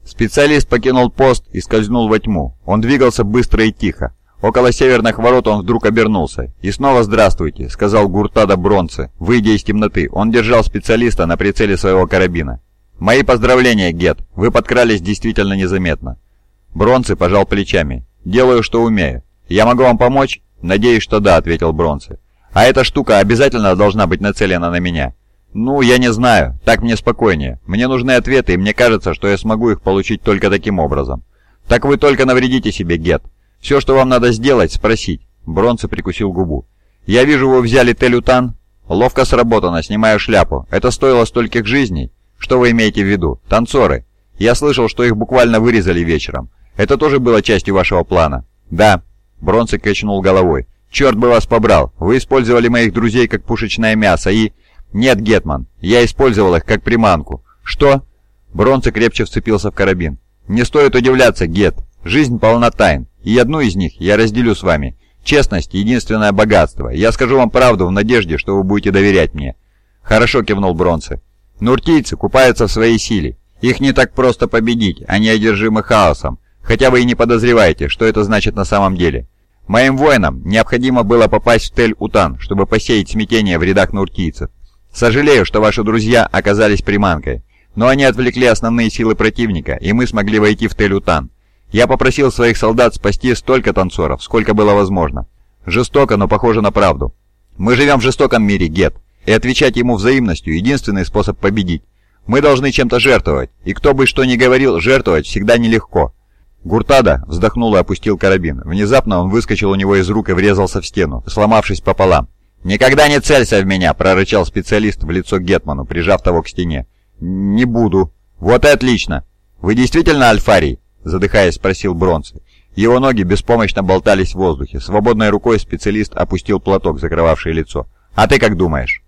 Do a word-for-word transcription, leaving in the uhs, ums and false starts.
Специалист покинул пост и скользнул во тьму. Он двигался быстро и тихо. Около северных ворот он вдруг обернулся. «И снова здравствуйте», — сказал Гуртада Бронце, выйдя из темноты. Он держал специалиста на прицеле своего карабина. «Мои поздравления, Гет. Вы подкрались действительно незаметно». Бронце пожал плечами. «Делаю, что умею. Я могу вам помочь?» «Надеюсь, что да», — ответил Бронце. «А эта штука обязательно должна быть нацелена на меня?» «Ну, я не знаю. Так мне спокойнее. Мне нужны ответы, и мне кажется, что я смогу их получить только таким образом». «Так вы только навредите себе, Гет. Все, что вам надо сделать, спросить». Бронце прикусил губу. «Я вижу, вы взяли Телютан?» «Ловко сработано, снимаю шляпу. Это стоило стольких жизней?» «Что вы имеете в виду? Танцоры? Я слышал, что их буквально вырезали вечером. Это тоже было частью вашего плана?» «Да». Бронце качнул головой. «Черт бы вас побрал. Вы использовали моих друзей как пушечное мясо и...» «Нет, Гетман, я использовал их как приманку». «Что?» Бронце крепче вцепился в карабин. «Не стоит удивляться, Гет. Жизнь полна тайн, и одну из них я разделю с вами. Честность — единственное богатство. Я скажу вам правду в надежде, что вы будете доверять мне». «Хорошо», — кивнул Бронце. «Нуртийцы купаются в своей силе. Их не так просто победить, они одержимы хаосом. Хотя вы и не подозреваете, что это значит на самом деле. Моим воинам необходимо было попасть в Тель-Утан, чтобы посеять смятение в рядах нуртийцев. Сожалею, что ваши друзья оказались приманкой, но они отвлекли основные силы противника, и мы смогли войти в Тель-Утан. Я попросил своих солдат спасти столько танцоров, сколько было возможно. Жестоко, но похоже на правду. Мы живем в жестоком мире, Гет, и отвечать ему взаимностью — единственный способ победить. Мы должны чем-то жертвовать, и кто бы что ни говорил, жертвовать всегда нелегко». Гуртада вздохнул и опустил карабин. Внезапно он выскочил у него из рук и врезался в стену, сломавшись пополам. «Никогда не целься в меня!» — прорычал специалист в лицо Гетману, прижав того к стене. «Не буду». «Вот и отлично! Вы действительно Альфарий?» — задыхаясь, спросил Бронце. Его ноги беспомощно болтались в воздухе. Свободной рукой специалист опустил платок, закрывавший лицо. «А ты как думаешь?»